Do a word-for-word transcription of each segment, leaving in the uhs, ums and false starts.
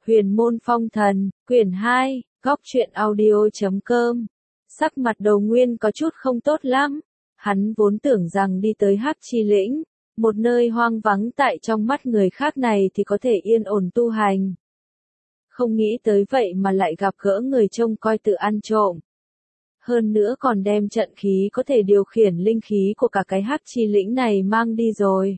Huyền môn phong thần, quyển hai, góc truyện audio chấm com. Sắc mặt Đầu Nguyên có chút không tốt lắm. Hắn vốn tưởng rằng đi tới Hắc Chi Lĩnh, một nơi hoang vắng tại trong mắt người khác này thì có thể yên ổn tu hành. Không nghĩ tới vậy mà lại gặp gỡ người trông coi tự ăn trộm. Hơn nữa còn đem trận khí có thể điều khiển linh khí của cả cái Hắc Chi Lĩnh này mang đi rồi.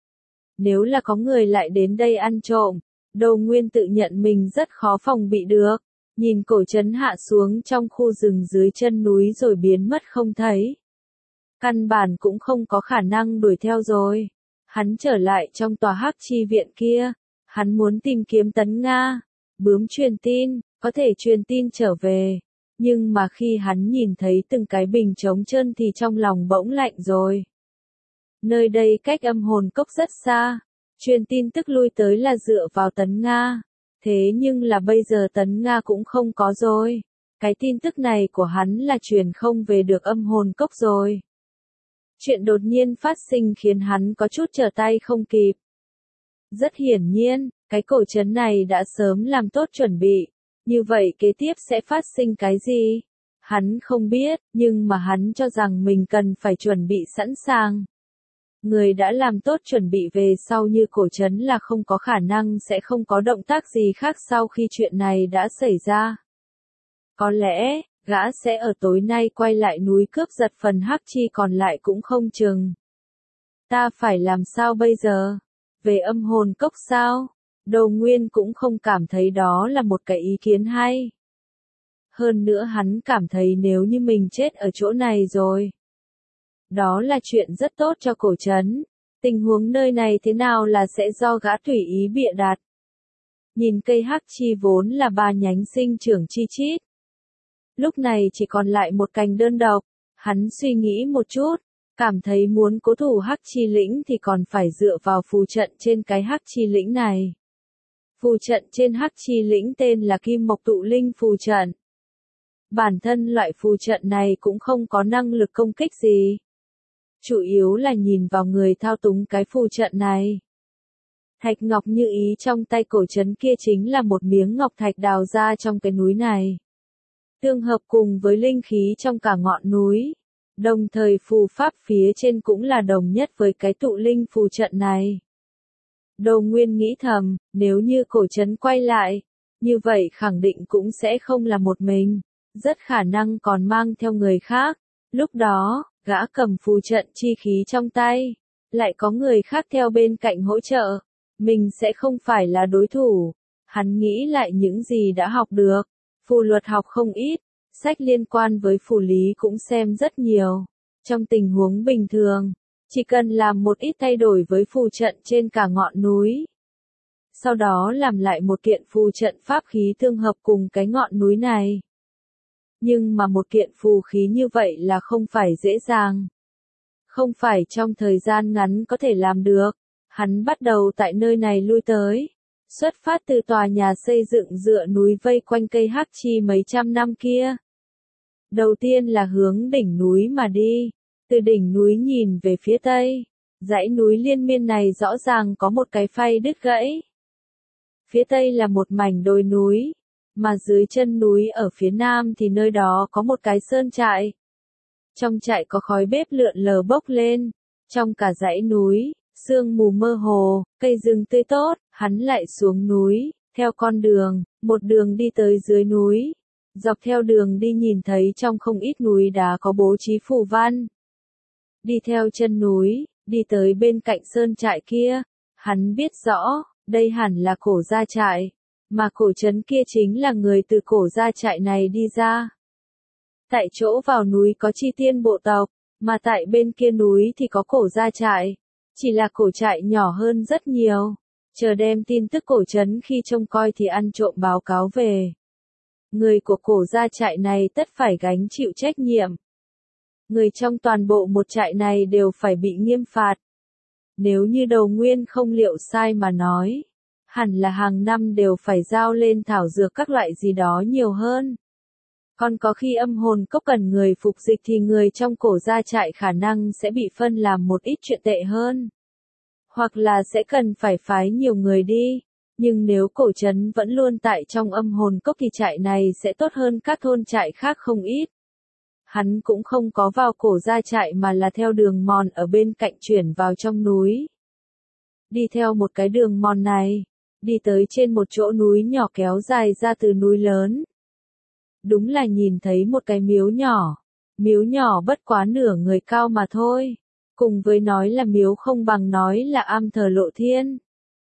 Nếu là có người lại đến đây ăn trộm, Đầu Nguyên tự nhận mình rất khó phòng bị được. Nhìn cổ trấn hạ xuống trong khu rừng dưới chân núi rồi biến mất không thấy. Căn bản cũng không có khả năng đuổi theo rồi. Hắn trở lại trong tòa Hắc Chi viện kia. Hắn muốn tìm kiếm Tấn Nga. Bướm truyền tin, có thể truyền tin trở về. Nhưng mà khi hắn nhìn thấy từng cái bình trống trơn thì trong lòng bỗng lạnh rồi. Nơi đây cách âm hồn cốc rất xa. Truyền tin tức lui tới là dựa vào Tấn Nga. Thế nhưng là bây giờ Tấn Nga cũng không có rồi. Cái tin tức này của hắn là truyền không về được âm hồn cốc rồi. Chuyện đột nhiên phát sinh khiến hắn có chút trở tay không kịp. Rất hiển nhiên, cái cổ trấn này đã sớm làm tốt chuẩn bị. Như vậy kế tiếp sẽ phát sinh cái gì? Hắn không biết, nhưng mà hắn cho rằng mình cần phải chuẩn bị sẵn sàng. Người đã làm tốt chuẩn bị về sau như cổ trấn là không có khả năng sẽ không có động tác gì khác sau khi chuyện này đã xảy ra. Có lẽ, gã sẽ ở tối nay quay lại núi cướp giật phần Hắc Chi còn lại cũng không chừng. Ta phải làm sao bây giờ? Về âm hồn cốc sao? Đầu Nguyên cũng không cảm thấy đó là một cái ý kiến hay. Hơn nữa hắn cảm thấy nếu như mình chết ở chỗ này rồi. Đó là chuyện rất tốt cho cổ trấn. Tình huống nơi này thế nào là sẽ do gã tùy ý bịa đặt. Nhìn cây Hắc Chi vốn là ba nhánh sinh trưởng chi chít. Lúc này chỉ còn lại một cành đơn độc. Hắn suy nghĩ một chút. Cảm thấy muốn cố thủ Hắc Chi Lĩnh thì còn phải dựa vào phù trận trên cái Hắc Chi Lĩnh này. Phù trận trên Hắc Chi Lĩnh tên là Kim Mộc Tụ Linh phù trận. Bản thân loại phù trận này cũng không có năng lực công kích gì. Chủ yếu là nhìn vào người thao túng cái phù trận này. Thạch ngọc như ý trong tay cổ trấn kia chính là một miếng ngọc thạch đào ra trong cái núi này. Tương hợp cùng với linh khí trong cả ngọn núi. Đồng thời phù pháp phía trên cũng là đồng nhất với cái tụ linh phù trận này. Đầu Nguyên nghĩ thầm, nếu như cổ trấn quay lại, như vậy khẳng định cũng sẽ không là một mình, rất khả năng còn mang theo người khác. Lúc đó, gã cầm phù trận chi khí trong tay, lại có người khác theo bên cạnh hỗ trợ, mình sẽ không phải là đối thủ. Hắn nghĩ lại những gì đã học được, phù luật học không ít, sách liên quan với phù lý cũng xem rất nhiều. Trong tình huống bình thường, chỉ cần làm một ít thay đổi với phù trận trên cả ngọn núi. Sau đó làm lại một kiện phù trận pháp khí tương hợp cùng cái ngọn núi này. Nhưng mà một kiện phù khí như vậy là không phải dễ dàng. Không phải trong thời gian ngắn có thể làm được. Hắn bắt đầu tại nơi này lui tới. Xuất phát từ tòa nhà xây dựng dựa núi vây quanh cây Hắc Chi mấy trăm năm kia. Đầu tiên là hướng đỉnh núi mà đi. Từ đỉnh núi nhìn về phía tây. Dãy núi liên miên này rõ ràng có một cái phay đứt gãy. Phía tây là một mảnh đồi núi. Mà dưới chân núi ở phía nam thì nơi đó có một cái sơn trại. Trong trại có khói bếp lượn lờ bốc lên. Trong cả dãy núi, sương mù mơ hồ, cây rừng tươi tốt, hắn lại xuống núi, theo con đường, một đường đi tới dưới núi. Dọc theo đường đi nhìn thấy trong không ít núi đá có bố trí phù văn. Đi theo chân núi, đi tới bên cạnh sơn trại kia, hắn biết rõ, đây hẳn là cổ gia trại. Mà cổ trấn kia chính là người từ cổ gia trại này đi ra. Tại chỗ vào núi có Chi Tiên bộ tộc, mà tại bên kia núi thì có cổ gia trại. Chỉ là cổ trại nhỏ hơn rất nhiều. Chờ đem tin tức cổ trấn khi trông coi thì ăn trộm báo cáo về. Người của cổ gia trại này tất phải gánh chịu trách nhiệm. Người trong toàn bộ một trại này đều phải bị nghiêm phạt. Nếu như Đầu Nguyên không liệu sai mà nói. Hẳn là hàng năm đều phải giao lên thảo dược các loại gì đó nhiều hơn. Còn có khi âm hồn cốc cần người phục dịch thì người trong cổ gia trại khả năng sẽ bị phân làm một ít chuyện tệ hơn. Hoặc là sẽ cần phải phái nhiều người đi. Nhưng nếu cổ trấn vẫn luôn tại trong âm hồn cốc thì trại này sẽ tốt hơn các thôn trại khác không ít. Hắn cũng không có vào cổ ra trại mà là theo đường mòn ở bên cạnh chuyển vào trong núi. Đi theo một cái đường mòn này, đi tới trên một chỗ núi nhỏ kéo dài ra từ núi lớn. Đúng là nhìn thấy một cái miếu nhỏ. Miếu nhỏ bất quá nửa người cao mà thôi. Cùng với nói là miếu không bằng nói là am thờ lộ thiên.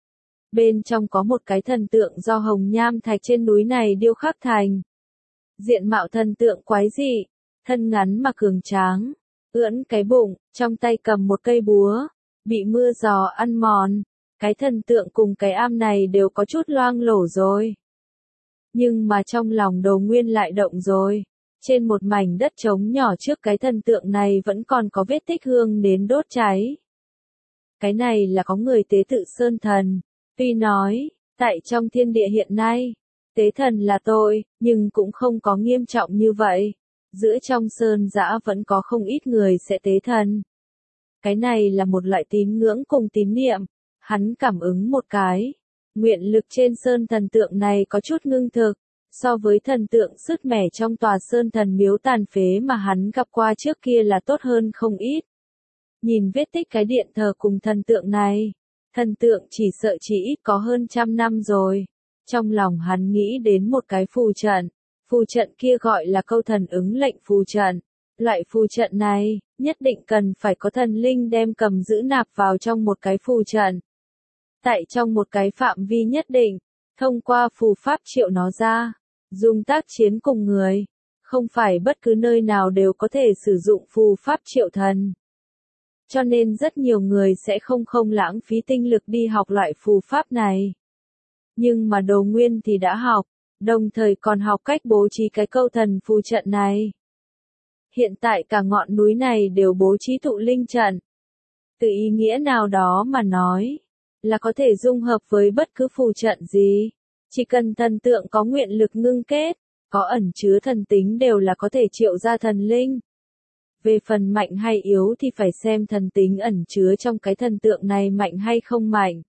Bên trong có một cái thần tượng do hồng nham thạch trên núi này điêu khắc thành. Diện mạo thần tượng quái dị, thân ngắn mà cường tráng, ưỡn cái bụng, trong tay cầm một cây búa, bị mưa gió ăn mòn. Cái thần tượng cùng cái am này đều có chút loang lổ rồi. Nhưng mà trong lòng Đồ Nguyên lại động rồi. Trên một mảnh đất trống nhỏ trước cái thần tượng này vẫn còn có vết tích hương nến đốt cháy. Cái này là có người tế tự sơn thần. Tuy nói, tại trong thiên địa hiện nay, tế thần là tội, nhưng cũng không có nghiêm trọng như vậy. Giữa trong sơn dã vẫn có không ít người sẽ tế thần. Cái này là một loại tín ngưỡng cùng tín niệm. Hắn cảm ứng một cái. Nguyện lực trên sơn thần tượng này có chút ngưng thực. So với thần tượng sứt mẻ trong tòa sơn thần miếu tàn phế mà hắn gặp qua trước kia là tốt hơn không ít. Nhìn vết tích cái điện thờ cùng thần tượng này. Thần tượng chỉ sợ chỉ ít có hơn trăm năm rồi. Trong lòng hắn nghĩ đến một cái phù trận. Phù trận kia gọi là câu thần ứng lệnh phù trận. Loại phù trận này, nhất định cần phải có thần linh đem cầm giữ nạp vào trong một cái phù trận. Tại trong một cái phạm vi nhất định, thông qua phù pháp triệu nó ra, dùng tác chiến cùng người. Không phải bất cứ nơi nào đều có thể sử dụng phù pháp triệu thần. Cho nên rất nhiều người sẽ không không lãng phí tinh lực đi học loại phù pháp này. Nhưng mà Đồ Nguyên thì đã học, đồng thời còn học cách bố trí cái câu thần phù trận này. Hiện tại cả ngọn núi này đều bố trí tụ linh trận. Từ ý nghĩa nào đó mà nói, là có thể dung hợp với bất cứ phù trận gì. Chỉ cần thần tượng có nguyện lực ngưng kết, có ẩn chứa thần tính đều là có thể triệu ra thần linh. Về phần mạnh hay yếu thì phải xem thần tính ẩn chứa trong cái thần tượng này mạnh hay không mạnh.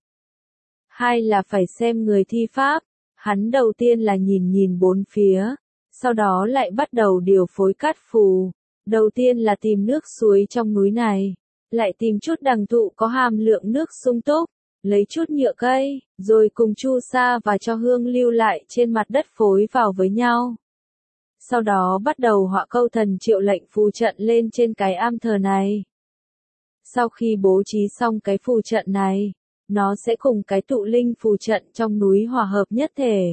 Hai là phải xem người thi pháp. Hắn đầu tiên là nhìn nhìn bốn phía, sau đó lại bắt đầu điều phối cát phù. Đầu tiên là tìm nước suối trong núi này, lại tìm chút đằng thụ có hàm lượng nước sung túc, lấy chút nhựa cây, rồi cùng chu sa và cho hương lưu lại trên mặt đất phối vào với nhau. Sau đó bắt đầu họa câu thần triệu lệnh phù trận lên trên cái am thờ này. Sau khi bố trí xong cái phù trận này, nó sẽ cùng cái tụ linh phù trận trong núi hòa hợp nhất thể.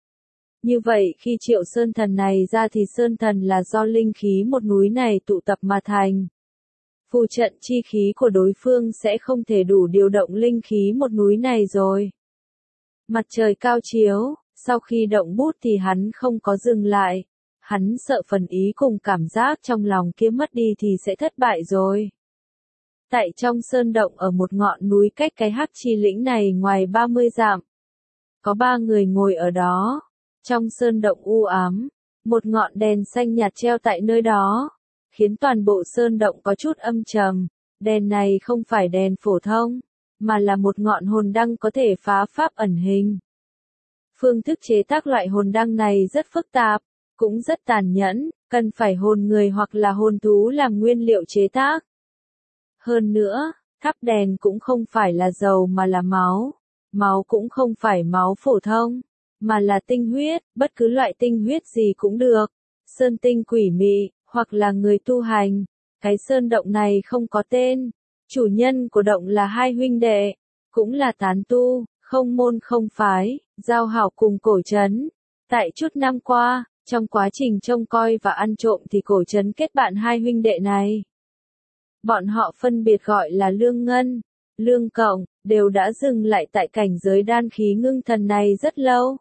Như vậy khi triệu sơn thần này ra thì sơn thần là do linh khí một núi này tụ tập mà thành. Phù trận chi khí của đối phương sẽ không thể đủ điều động linh khí một núi này rồi. Mặt trời cao chiếu, sau khi động bút thì hắn không có dừng lại. Hắn sợ phần ý cùng cảm giác trong lòng kia mất đi thì sẽ thất bại rồi. Tại trong sơn động ở một ngọn núi cách cái Hắc Chi lĩnh này ngoài ba mươi dặm. Có ba người ngồi ở đó. Trong sơn động u ám, một ngọn đèn xanh nhạt treo tại nơi đó, khiến toàn bộ sơn động có chút âm trầm. Đèn này không phải đèn phổ thông, mà là một ngọn hồn đăng có thể phá pháp ẩn hình. Phương thức chế tác loại hồn đăng này rất phức tạp, cũng rất tàn nhẫn, cần phải hồn người hoặc là hồn thú làm nguyên liệu chế tác. Hơn nữa, thắp đèn cũng không phải là dầu mà là máu. Máu cũng không phải máu phổ thông, mà là tinh huyết, bất cứ loại tinh huyết gì cũng được. Sơn tinh quỷ mị, hoặc là người tu hành. Cái sơn động này không có tên. Chủ nhân của động là hai huynh đệ, cũng là tán tu, không môn không phái, giao hảo cùng cổ trấn. Tại chút năm qua, trong quá trình trông coi và ăn trộm thì cổ trấn kết bạn hai huynh đệ này. Bọn họ phân biệt gọi là Lương Ngân, Lương Cộng, đều đã dừng lại tại cảnh giới đan khí ngưng thần này rất lâu.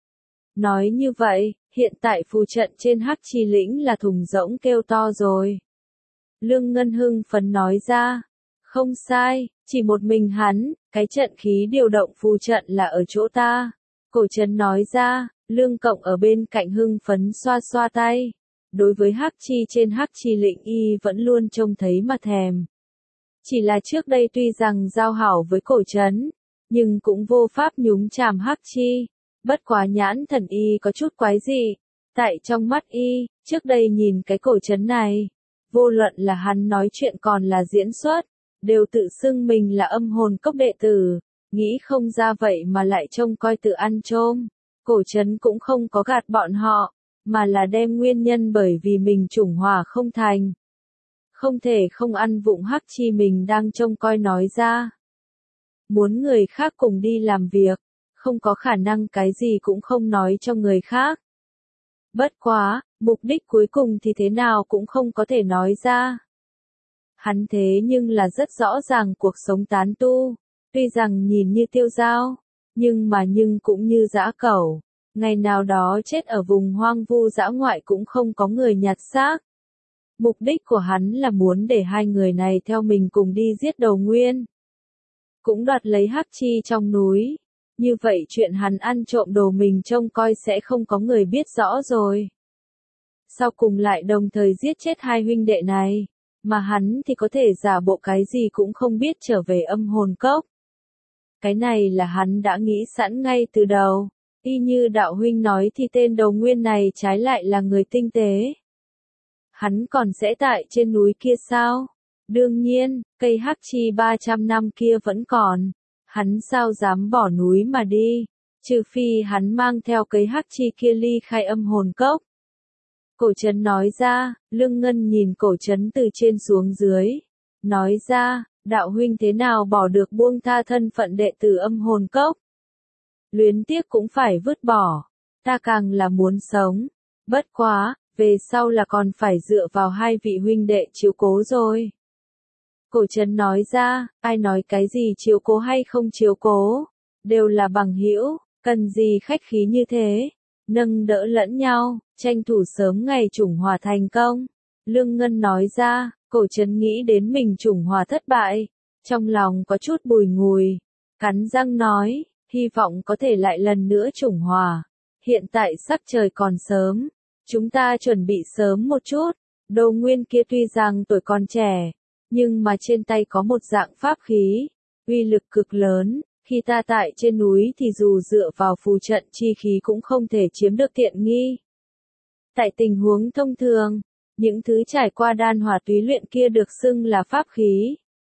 Nói như vậy, hiện tại phù trận trên Hắc Chi lĩnh là thùng rỗng kêu to rồi. Lương Ngân hưng phấn nói ra, không sai, chỉ một mình hắn, cái trận khí điều động phù trận là ở chỗ ta. Cổ trấn nói ra, Lương Cộng ở bên cạnh hưng phấn xoa xoa tay. Đối với Hắc Chi trên Hắc Chi lĩnh y vẫn luôn trông thấy mà thèm. Chỉ là trước đây tuy rằng giao hảo với cổ trấn, nhưng cũng vô pháp nhúng chàm Hắc Chi. Bất quá nhãn thần y có chút quái dị, tại trong mắt y, trước đây nhìn cái cổ trấn này, vô luận là hắn nói chuyện còn là diễn xuất, đều tự xưng mình là âm hồn cốc đệ tử, nghĩ không ra vậy mà lại trông coi tự ăn trôm. Cổ trấn cũng không có gạt bọn họ, mà là đem nguyên nhân bởi vì mình chủng hòa không thành. Không thể không ăn vụng Hắc Chi mình đang trông coi nói ra. Muốn người khác cùng đi làm việc, không có khả năng cái gì cũng không nói cho người khác. Bất quá, mục đích cuối cùng thì thế nào cũng không có thể nói ra. Hắn thế nhưng là rất rõ ràng cuộc sống tán tu, tuy rằng nhìn như tiêu dao, nhưng mà nhưng cũng như dã cẩu, ngày nào đó chết ở vùng hoang vu dã ngoại cũng không có người nhặt xác. Mục đích của hắn là muốn để hai người này theo mình cùng đi giết Đầu Nguyên, cũng đoạt lấy Hắc Chi trong núi. Như vậy chuyện hắn ăn trộm đồ mình trông coi sẽ không có người biết rõ rồi. Sau cùng lại đồng thời giết chết hai huynh đệ này, mà hắn thì có thể giả bộ cái gì cũng không biết trở về âm hồn cốc. Cái này là hắn đã nghĩ sẵn ngay từ đầu, y như đạo huynh nói thì tên Đầu Nguyên này trái lại là người tinh tế. Hắn còn sẽ tại trên núi kia sao? Đương nhiên, cây Hắc Chi ba trăm năm kia vẫn còn. Hắn sao dám bỏ núi mà đi, trừ phi hắn mang theo cây Hắc Chi kia ly khai âm hồn cốc. Cổ trấn nói ra, Lương Ngân nhìn cổ trấn từ trên xuống dưới, nói ra, đạo huynh thế nào bỏ được buông tha thân phận đệ tử âm hồn cốc. Luyến tiếc cũng phải vứt bỏ, ta càng là muốn sống, bất quá, về sau là còn phải dựa vào hai vị huynh đệ chiếu cố rồi. Cổ trấn nói ra, ai nói cái gì chiếu cố hay không chiếu cố, đều là bằng hữu, cần gì khách khí như thế, nâng đỡ lẫn nhau, tranh thủ sớm ngày chủng hòa thành công. Lương Ngân nói ra, cổ trấn nghĩ đến mình chủng hòa thất bại, trong lòng có chút bùi ngùi, cắn răng nói, hy vọng có thể lại lần nữa chủng hòa, hiện tại sắc trời còn sớm, chúng ta chuẩn bị sớm một chút. Đầu Nguyên kia tuy rằng tuổi còn trẻ, nhưng mà trên tay có một dạng pháp khí, uy lực cực lớn, khi ta tại trên núi thì dù dựa vào phù trận chi khí cũng không thể chiếm được tiện nghi. Tại tình huống thông thường, những thứ trải qua đan hỏa túy luyện kia được xưng là pháp khí,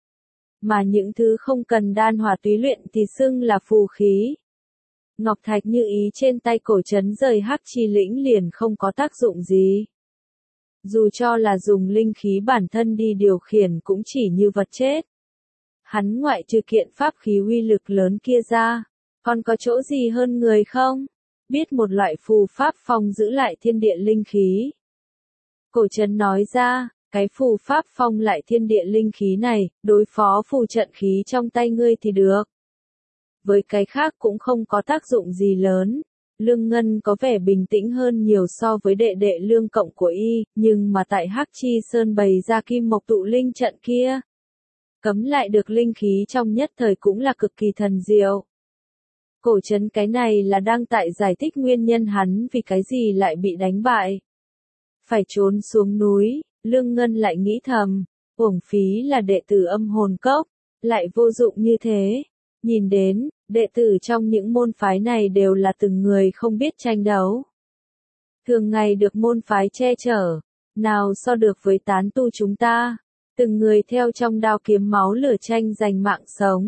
mà những thứ không cần đan hỏa túy luyện thì xưng là phù khí. Ngọc thạch như ý trên tay cổ trấn rời Hắc Chi lĩnh liền không có tác dụng gì. Dù cho là dùng linh khí bản thân đi điều khiển cũng chỉ như vật chết. Hắn ngoại trừ kiện pháp khí uy lực lớn kia ra, còn có chỗ gì hơn người không? Biết một loại phù pháp phong giữ lại thiên địa linh khí. Cổ trấn nói ra, cái phù pháp phong lại thiên địa linh khí này, đối phó phù trận khí trong tay ngươi thì được. Với cái khác cũng không có tác dụng gì lớn. Lương Ngân có vẻ bình tĩnh hơn nhiều so với đệ đệ Lương Cộng của y, nhưng mà tại Hắc Chi Sơn bày ra kim mộc tụ linh trận kia, cấm lại được linh khí trong nhất thời cũng là cực kỳ thần diệu. Cổ trấn cái này là đang tại giải thích nguyên nhân hắn vì cái gì lại bị đánh bại. Phải trốn xuống núi, Lương Ngân lại nghĩ thầm, uổng phí là đệ tử âm hồn cốc, lại vô dụng như thế. Nhìn đến, đệ tử trong những môn phái này đều là từng người không biết tranh đấu. Thường ngày được môn phái che chở, nào so được với tán tu chúng ta, từng người theo trong đao kiếm máu lửa tranh giành mạng sống.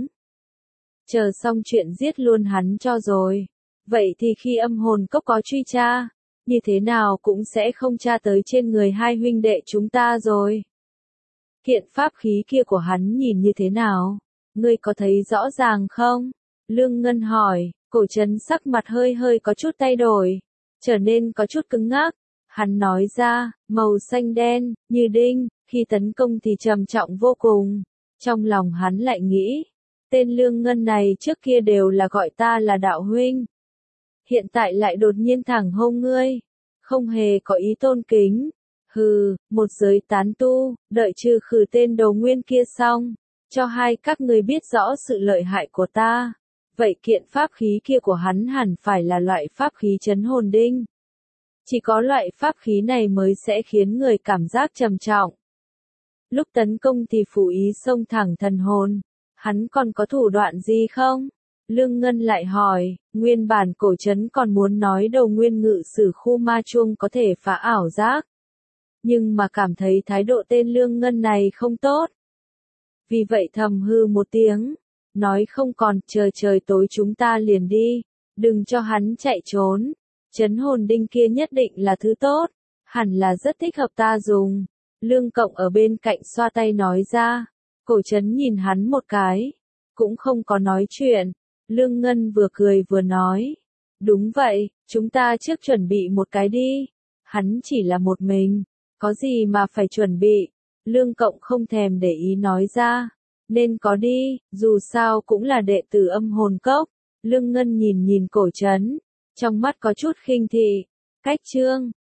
Chờ xong chuyện giết luôn hắn cho rồi. Vậy thì khi âm hồn cốc có truy tra, như thế nào cũng sẽ không tra tới trên người hai huynh đệ chúng ta rồi. Kiện pháp khí kia của hắn nhìn như thế nào? Ngươi có thấy rõ ràng không? Lương Ngân hỏi, cổ trấn sắc mặt hơi hơi có chút thay đổi, trở nên có chút cứng ngắc. Hắn nói ra, màu xanh đen, như đinh, khi tấn công thì trầm trọng vô cùng. Trong lòng hắn lại nghĩ, tên Lương Ngân này trước kia đều là gọi ta là đạo huynh. Hiện tại lại đột nhiên thẳng hông ngươi, không hề có ý tôn kính. Hừ, một giới tán tu, đợi trừ khử tên Đầu Nguyên kia xong, cho hai các người biết rõ sự lợi hại của ta. Vậy kiện pháp khí kia của hắn hẳn phải là loại pháp khí trấn hồn đinh. Chỉ có loại pháp khí này mới sẽ khiến người cảm giác trầm trọng. Lúc tấn công thì phủ ý xông thẳng thần hồn. Hắn còn có thủ đoạn gì không? Lương Ngân lại hỏi, nguyên bản cổ trấn còn muốn nói đầu nguyên ngự sử khu ma chuông có thể phá ảo giác. Nhưng mà cảm thấy thái độ tên Lương Ngân này không tốt. Vì vậy thầm hư một tiếng, nói không còn, trời trời tối chúng ta liền đi, đừng cho hắn chạy trốn. Trấn hồn đinh kia nhất định là thứ tốt, hẳn là rất thích hợp ta dùng. Lương Cộng ở bên cạnh xoa tay nói ra, cổ trấn nhìn hắn một cái, cũng không có nói chuyện. Lương Ngân vừa cười vừa nói, đúng vậy, chúng ta trước chuẩn bị một cái đi. Hắn chỉ là một mình, có gì mà phải chuẩn bị. Lương Cộng không thèm để ý nói ra, nên có đi, dù sao cũng là đệ tử âm hồn cốc. Lương Ngân nhìn nhìn cổ trấn, trong mắt có chút khinh thị, cách chương.